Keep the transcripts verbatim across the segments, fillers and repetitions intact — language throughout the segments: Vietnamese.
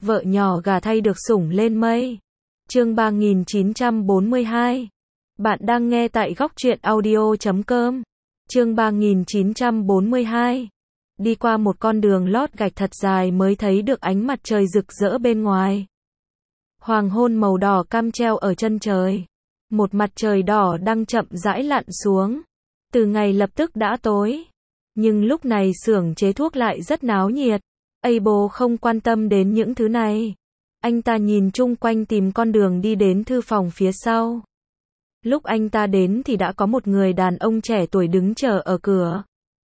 Vợ nhỏ gà thay được sủng lên mây. Chương ba nghìn chín trăm bốn mươi hai. Bạn đang nghe tại góc truyện audio chấm com. Chương ba nghìn chín trăm bốn mươi hai. Đi qua một con đường lót gạch thật dài mới thấy được ánh mặt trời rực rỡ bên ngoài. Hoàng hôn màu đỏ cam treo ở chân trời. Một mặt trời đỏ đang chậm rãi lặn xuống. Từ ngày lập tức đã tối. Nhưng lúc này xưởng chế thuốc lại rất náo nhiệt. Abel không quan tâm đến những thứ này. Anh ta nhìn chung quanh tìm con đường đi đến thư phòng phía sau. Lúc anh ta đến thì đã có một người đàn ông trẻ tuổi đứng chờ ở cửa.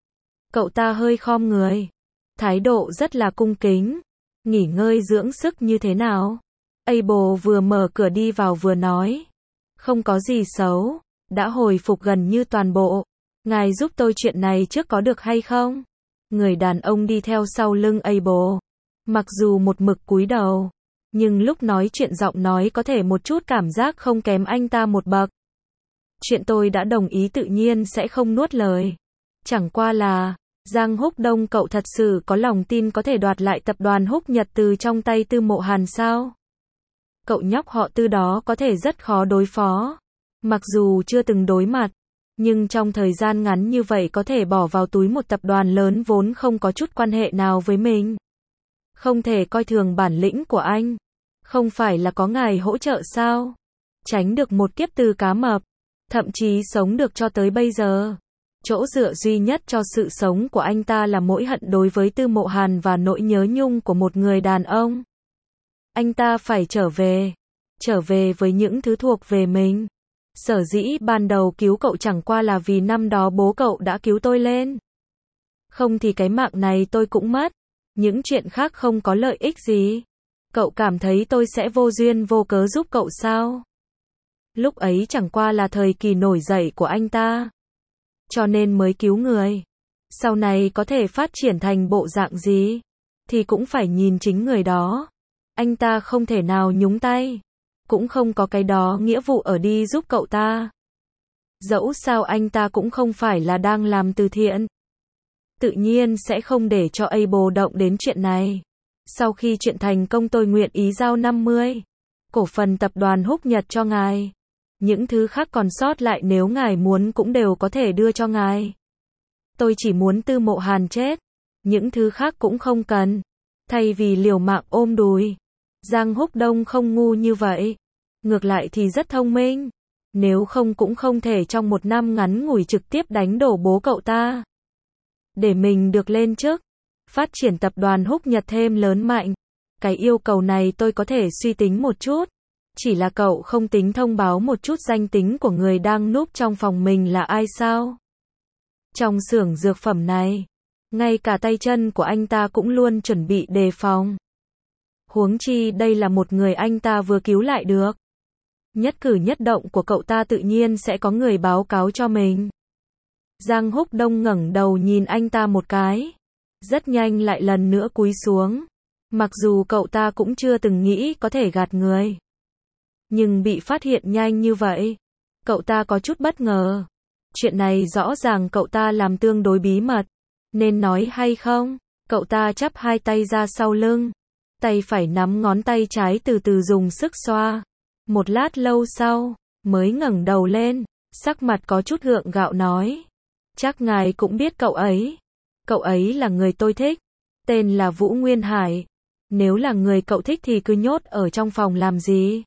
Cậu ta hơi khom người. Thái độ rất là cung kính. Nghỉ ngơi dưỡng sức như thế nào? Abel vừa mở cửa đi vào vừa nói. Không có gì xấu. Đã hồi phục gần như toàn bộ. Ngài giúp tôi chuyện này trước có được hay không? Người đàn ông đi theo sau lưng Abel. Mặc dù một mực cúi đầu, nhưng lúc nói chuyện giọng nói có thể một chút cảm giác không kém anh ta một bậc. Chuyện tôi đã đồng ý tự nhiên sẽ không nuốt lời. Chẳng qua là, Giang Húc Đông cậu thật sự có lòng tin có thể đoạt lại tập đoàn Húc Nhật từ trong tay Tư Mộ Hàn sao? Cậu nhóc họ Tư đó có thể rất khó đối phó. Mặc dù chưa từng đối mặt, nhưng trong thời gian ngắn như vậy có thể bỏ vào túi một tập đoàn lớn vốn không có chút quan hệ nào với mình. Không thể coi thường bản lĩnh của anh. Không phải là có ngài hỗ trợ sao? Tránh được một kiếp từ cá mập. Thậm chí sống được cho tới bây giờ. Chỗ dựa duy nhất cho sự sống của anh ta là mỗi hận đối với Tư Mộ Hàn và nỗi nhớ nhung của một người đàn ông. Anh ta phải trở về. Trở về với những thứ thuộc về mình. Sở dĩ ban đầu cứu cậu chẳng qua là vì năm đó bố cậu đã cứu tôi lên. Không thì cái mạng này tôi cũng mất. Những chuyện khác không có lợi ích gì. Cậu cảm thấy tôi sẽ vô duyên vô cớ giúp cậu sao? Lúc ấy chẳng qua là thời kỳ nổi dậy của anh ta. Cho nên mới cứu người. Sau này có thể phát triển thành bộ dạng gì? Thì cũng phải nhìn chính người đó. Anh ta không thể nào nhúng tay. Cũng không có cái đó nghĩa vụ ở đi giúp cậu ta. Dẫu sao anh ta cũng không phải là đang làm từ thiện. Tự nhiên sẽ không để cho Abel động đến chuyện này. Sau khi chuyện thành công tôi nguyện ý giao năm mươi cổ phần tập đoàn Húc Nhật cho ngài. Những thứ khác còn sót lại nếu ngài muốn cũng đều có thể đưa cho ngài. Tôi chỉ muốn Tư Mộ Hàn chết. Những thứ khác cũng không cần. Thay vì liều mạng ôm đùi. Giang Húc Đông không ngu như vậy. Ngược lại thì rất thông minh. Nếu không cũng không thể trong một năm ngắn ngủi trực tiếp đánh đổ bố cậu ta. Để mình được lên chức. Phát triển tập đoàn Húc Nhật thêm lớn mạnh. Cái yêu cầu này tôi có thể suy tính một chút. Chỉ là cậu không tính thông báo một chút danh tính của người đang núp trong phòng mình là ai sao? Trong xưởng dược phẩm này, ngay cả tay chân của anh ta cũng luôn chuẩn bị đề phòng. Huống chi đây là một người anh ta vừa cứu lại được. Nhất cử nhất động của cậu ta tự nhiên sẽ có người báo cáo cho mình. Giang Húc Đông ngẩng đầu nhìn anh ta một cái. Rất nhanh lại lần nữa cúi xuống. Mặc dù cậu ta cũng chưa từng nghĩ có thể gạt người. Nhưng bị phát hiện nhanh như vậy. Cậu ta có chút bất ngờ. Chuyện này rõ ràng cậu ta làm tương đối bí mật. Nên nói hay không? Cậu ta chắp hai tay ra sau lưng. Tay phải nắm ngón tay trái từ từ dùng sức xoa. Một lát lâu sau, mới ngẩng đầu lên. Sắc mặt có chút gượng gạo nói. Chắc ngài cũng biết cậu ấy. Cậu ấy là người tôi thích. Tên là Vũ Nguyên Hải. Nếu là người cậu thích thì cứ nhốt ở trong phòng làm gì?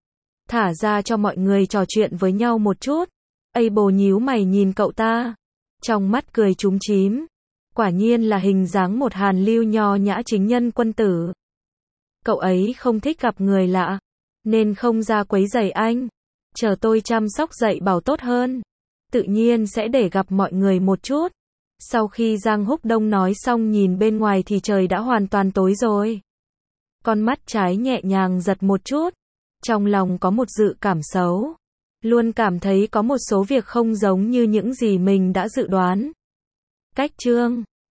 Thả ra cho mọi người trò chuyện với nhau một chút. Abel nhíu mày nhìn cậu ta. Trong mắt cười chúm chím. Quả nhiên là hình dáng một hàn lưu nho nhã chính nhân quân tử. Cậu ấy không thích gặp người lạ. Nên không ra quấy rầy anh. Chờ tôi chăm sóc dạy bảo tốt hơn. Tự nhiên sẽ để gặp mọi người một chút. Sau khi Giang Húc Đông nói xong nhìn bên ngoài thì trời đã hoàn toàn tối rồi. Con mắt trái nhẹ nhàng giật một chút. Trong lòng có một dự cảm xấu. Luôn cảm thấy có một số việc không giống như những gì mình đã dự đoán. Cách chương